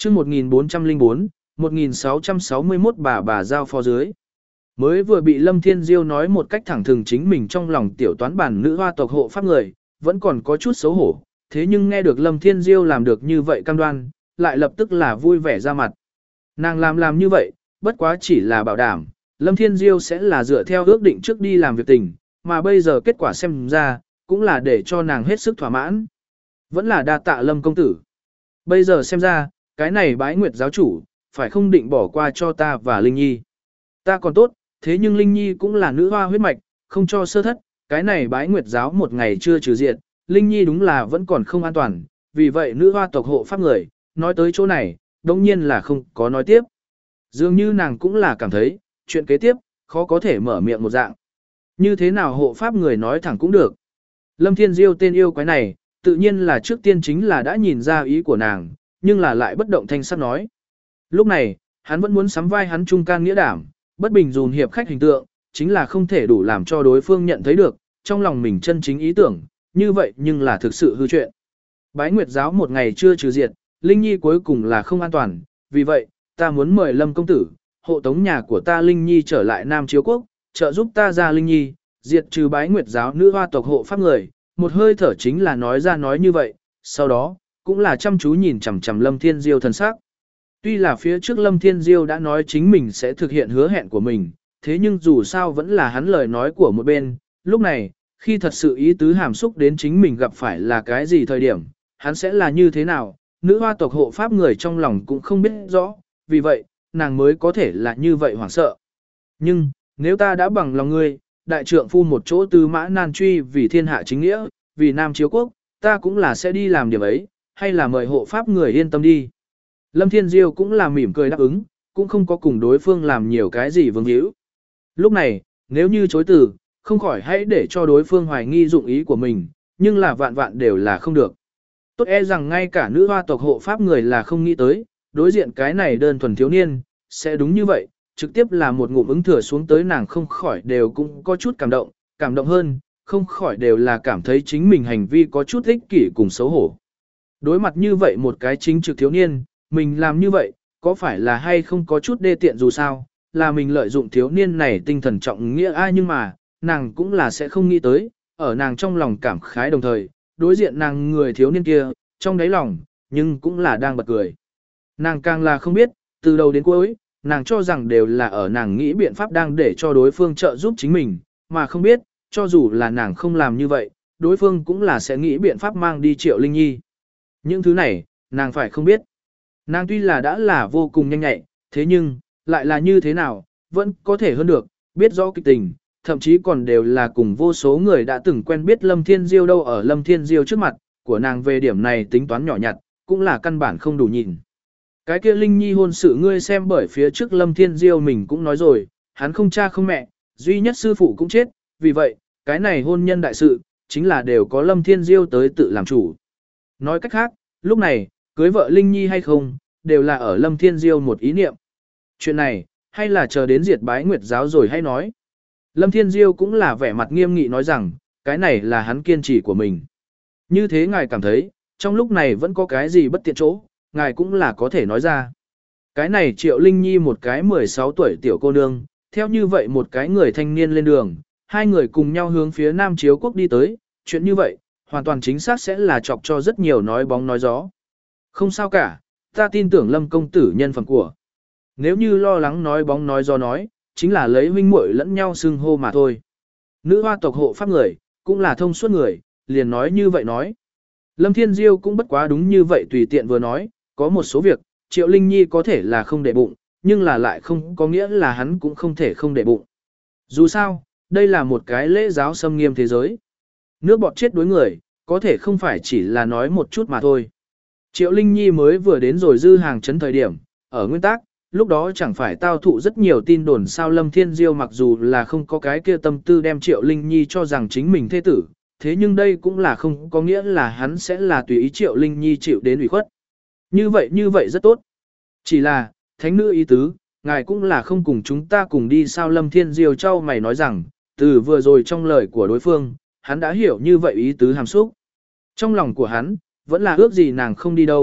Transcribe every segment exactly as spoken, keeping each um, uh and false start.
chương một nghìn bốn trăm lẻ bốn, một nghìn sáu trăm sáu mươi mốt bà bà giao phó dưới. Mới vừa bị Lâm Thiên Diêu nói một cách thẳng thừng chính mình trong lòng tiểu toán bản nữ hoa tộc hộ pháp người, vẫn còn có chút xấu hổ, thế nhưng nghe được Lâm Thiên Diêu làm được như vậy cam đoan, lại lập tức là vui vẻ ra mặt. Nàng làm làm như vậy, bất quá chỉ là bảo đảm, Lâm Thiên Diêu sẽ là dựa theo ước định trước đi làm việc tình, mà bây giờ kết quả xem ra, cũng là để cho nàng hết sức thỏa mãn. Vẫn là đa tạ Lâm công tử. Bây giờ xem ra, cái này bái nguyệt giáo chủ, phải không định bỏ qua cho ta và Linh Nhi. Ta còn tốt, thế nhưng Linh Nhi cũng là nữ hoa huyết mạch, không cho sơ thất, cái này bái nguyệt giáo một ngày chưa trừ diệt, Linh Nhi đúng là vẫn còn không an toàn, vì vậy nữ hoa tộc hộ pháp người, nói tới chỗ này, đồng nhiên là không có nói tiếp. Dường như nàng cũng là cảm thấy, chuyện kế tiếp, khó có thể mở miệng một dạng. Như thế nào hộ pháp người nói thẳng cũng được. Lâm Thiên Diêu tên yêu quái này, tự nhiên là trước tiên chính là đã nhìn ra ý của nàng, nhưng là lại bất động thanh sắc nói. Lúc này, hắn vẫn muốn sắm vai hắn trung can nghĩa đảm, bất bình dùn hiệp khách hình tượng, chính là không thể đủ làm cho đối phương nhận thấy được, trong lòng mình chân chính ý tưởng, như vậy nhưng là thực sự hư chuyện. Bái Nguyệt giáo một ngày chưa trừ diệt, Linh Nhi cuối cùng là không an toàn, vì vậy, ta muốn mời Lâm công tử, hộ tống nhà của ta Linh Nhi trở lại Nam Chiếu Quốc, trợ giúp ta ra Linh Nhi, diệt trừ Bái Nguyệt giáo nữ hoa tộc hộ pháp người, một hơi thở chính là nói ra nói như vậy, sau đó, cũng là chăm chú nhìn chằm chằm Lâm Thiên Diêu thần sắc. Tuy là phía trước Lâm Thiên Diêu đã nói chính mình sẽ thực hiện hứa hẹn của mình, thế nhưng dù sao vẫn là hắn lời nói của một bên, lúc này, khi thật sự ý tứ hàm xúc đến chính mình gặp phải là cái gì thời điểm, hắn sẽ là như thế nào, nữ hoa tộc hộ pháp người trong lòng cũng không biết rõ, vì vậy, nàng mới có thể là như vậy hoảng sợ. Nhưng, nếu ta đã bằng lòng ngươi, đại trượng phu một chỗ tư mã nan truy vì thiên hạ chính nghĩa, vì Nam Chiếu Quốc, ta cũng là sẽ đi làm điểm ấy, hay là mời hộ pháp người yên tâm đi. Lâm Thiên Diêu cũng là mỉm cười đáp ứng, cũng không có cùng đối phương làm nhiều cái gì vương hữu. Lúc này, nếu như chối từ, không khỏi hãy để cho đối phương hoài nghi dụng ý của mình, nhưng là vạn vạn đều là không được. Tốt e rằng ngay cả nữ hoa tộc hộ pháp người là không nghĩ tới, đối diện cái này đơn thuần thiếu niên, sẽ đúng như vậy, trực tiếp là một ngụm ứng thừa xuống tới nàng không khỏi đều cũng có chút cảm động, cảm động hơn, không khỏi đều là cảm thấy chính mình hành vi có chút ích kỷ cùng xấu hổ. Đối mặt như vậy một cái chính trực thiếu niên, mình làm như vậy, có phải là hay không có chút đê tiện dù sao, là mình lợi dụng thiếu niên này tinh thần trọng nghĩa ai nhưng mà, nàng cũng là sẽ không nghĩ tới, ở nàng trong lòng cảm khái đồng thời, đối diện nàng người thiếu niên kia, trong đáy lòng, nhưng cũng là đang bật cười. Nàng càng là không biết, từ đầu đến cuối, nàng cho rằng đều là ở nàng nghĩ biện pháp đang để cho đối phương trợ giúp chính mình, mà không biết, cho dù là nàng không làm như vậy, đối phương cũng là sẽ nghĩ biện pháp mang đi Triệu Linh Nhi. Những thứ này, nàng phải không biết. Nàng tuy là đã là vô cùng nhanh nhạy, thế nhưng, lại là như thế nào, vẫn có thể hơn được, biết rõ kịch tình, thậm chí còn đều là cùng vô số người đã từng quen biết Lâm Thiên Diêu đâu ở Lâm Thiên Diêu trước mặt, của nàng về điểm này tính toán nhỏ nhặt, cũng là căn bản không đủ nhìn. Cái kia Linh Nhi hôn sự ngươi xem bởi phía trước Lâm Thiên Diêu mình cũng nói rồi, hắn không cha không mẹ, duy nhất sư phụ cũng chết, vì vậy, cái này hôn nhân đại sự, chính là đều có Lâm Thiên Diêu tới tự làm chủ. Nói cách khác, lúc này, cưới vợ Linh Nhi hay không, đều là ở Lâm Thiên Diêu một ý niệm. Chuyện này, hay là chờ đến diệt Bái Nguyệt giáo rồi hay nói. Lâm Thiên Diêu cũng là vẻ mặt nghiêm nghị nói rằng, cái này là hắn kiên trì của mình. Như thế ngài cảm thấy, trong lúc này vẫn có cái gì bất tiện chỗ, ngài cũng là có thể nói ra. Cái này Triệu Linh Nhi một cái mười sáu tuổi tiểu cô nương, theo như vậy một cái người thanh niên lên đường, hai người cùng nhau hướng phía Nam Chiếu Quốc đi tới, chuyện như vậy, hoàn toàn chính xác sẽ là chọc cho rất nhiều nói bóng nói gió. Không sao cả, ta tin tưởng Lâm công tử nhân phẩm của. Nếu như lo lắng nói bóng nói gió nói, chính là lấy huynh muội lẫn nhau xưng hô mà thôi. Nữ hoa tộc hộ pháp người, cũng là thông suốt người, liền nói như vậy nói. Lâm Thiên Diêu cũng bất quá đúng như vậy tùy tiện vừa nói, có một số việc, Triệu Linh Nhi có thể là không để bụng, nhưng là lại không có nghĩa là hắn cũng không thể không để bụng. Dù sao, đây là một cái lễ giáo xâm nghiêm thế giới. Nước bọt chết đối người, có thể không phải chỉ là nói một chút mà thôi. Triệu Linh Nhi mới vừa đến rồi dư hàng chấn thời điểm, ở nguyên tắc, lúc đó chẳng phải tao thụ rất nhiều tin đồn sao Lâm Thiên Diêu mặc dù là không có cái kia tâm tư đem Triệu Linh Nhi cho rằng chính mình thế tử, thế nhưng đây cũng là không có nghĩa là hắn sẽ là tùy ý Triệu Linh Nhi chịu đến ủy khuất. Như vậy như vậy rất tốt. Chỉ là, thánh nữ ý tứ, ngài cũng là không cùng chúng ta cùng đi sao Lâm Thiên Diêu trao mày nói rằng, từ vừa rồi trong lời của đối phương, hắn đã hiểu như vậy ý tứ hàm xúc. Trong lòng của hắn, vẫn là ước gì nàng không đi đâu,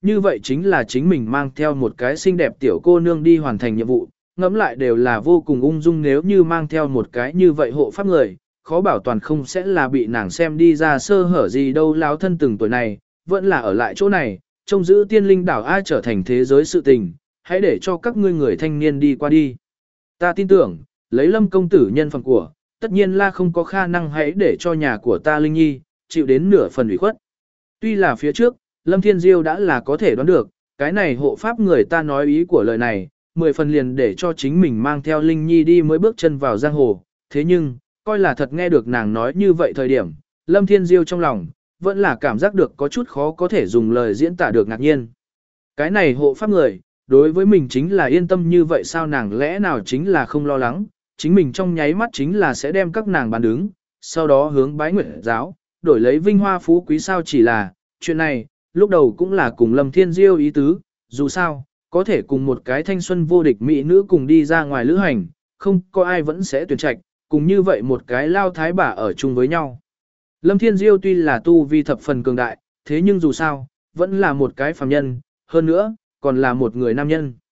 như vậy chính là chính mình mang theo một cái xinh đẹp tiểu cô nương đi hoàn thành nhiệm vụ, ngẫm lại đều là vô cùng ung dung nếu như mang theo một cái như vậy hộ pháp người, khó bảo toàn không sẽ là bị nàng xem đi ra sơ hở gì đâu láo thân từng tuổi này, vẫn là ở lại chỗ này, trông giữ tiên linh đảo ai trở thành thế giới sự tình, hãy để cho các ngươi người thanh niên đi qua đi. Ta tin tưởng, lấy Lâm công tử nhân phẩm của, tất nhiên là không có khả năng hãy để cho nhà của ta Linh Nhi, chịu đến nửa phần ủy khuất. Tuy là phía trước, Lâm Thiên Diêu đã là có thể đoán được, cái này hộ pháp người ta nói ý của lời này, mười phần liền để cho chính mình mang theo Linh Nhi đi mới bước chân vào giang hồ, thế nhưng, coi là thật nghe được nàng nói như vậy thời điểm, Lâm Thiên Diêu trong lòng, vẫn là cảm giác được có chút khó có thể dùng lời diễn tả được ngạc nhiên. Cái này hộ pháp người, đối với mình chính là yên tâm như vậy sao nàng lẽ nào chính là không lo lắng, chính mình trong nháy mắt chính là sẽ đem các nàng bán đứng, sau đó hướng bái nguyệt giáo, đổi lấy vinh hoa phú quý sao chỉ là, chuyện này, lúc đầu cũng là cùng Lâm Thiên Diêu ý tứ, dù sao, có thể cùng một cái thanh xuân vô địch mỹ nữ cùng đi ra ngoài lữ hành, không có ai vẫn sẽ tuyển trạch, cùng như vậy một cái lao thái bà ở chung với nhau. Lâm Thiên Diêu tuy là tu vi thập phần cường đại, thế nhưng dù sao, vẫn là một cái phàm nhân, hơn nữa, còn là một người nam nhân.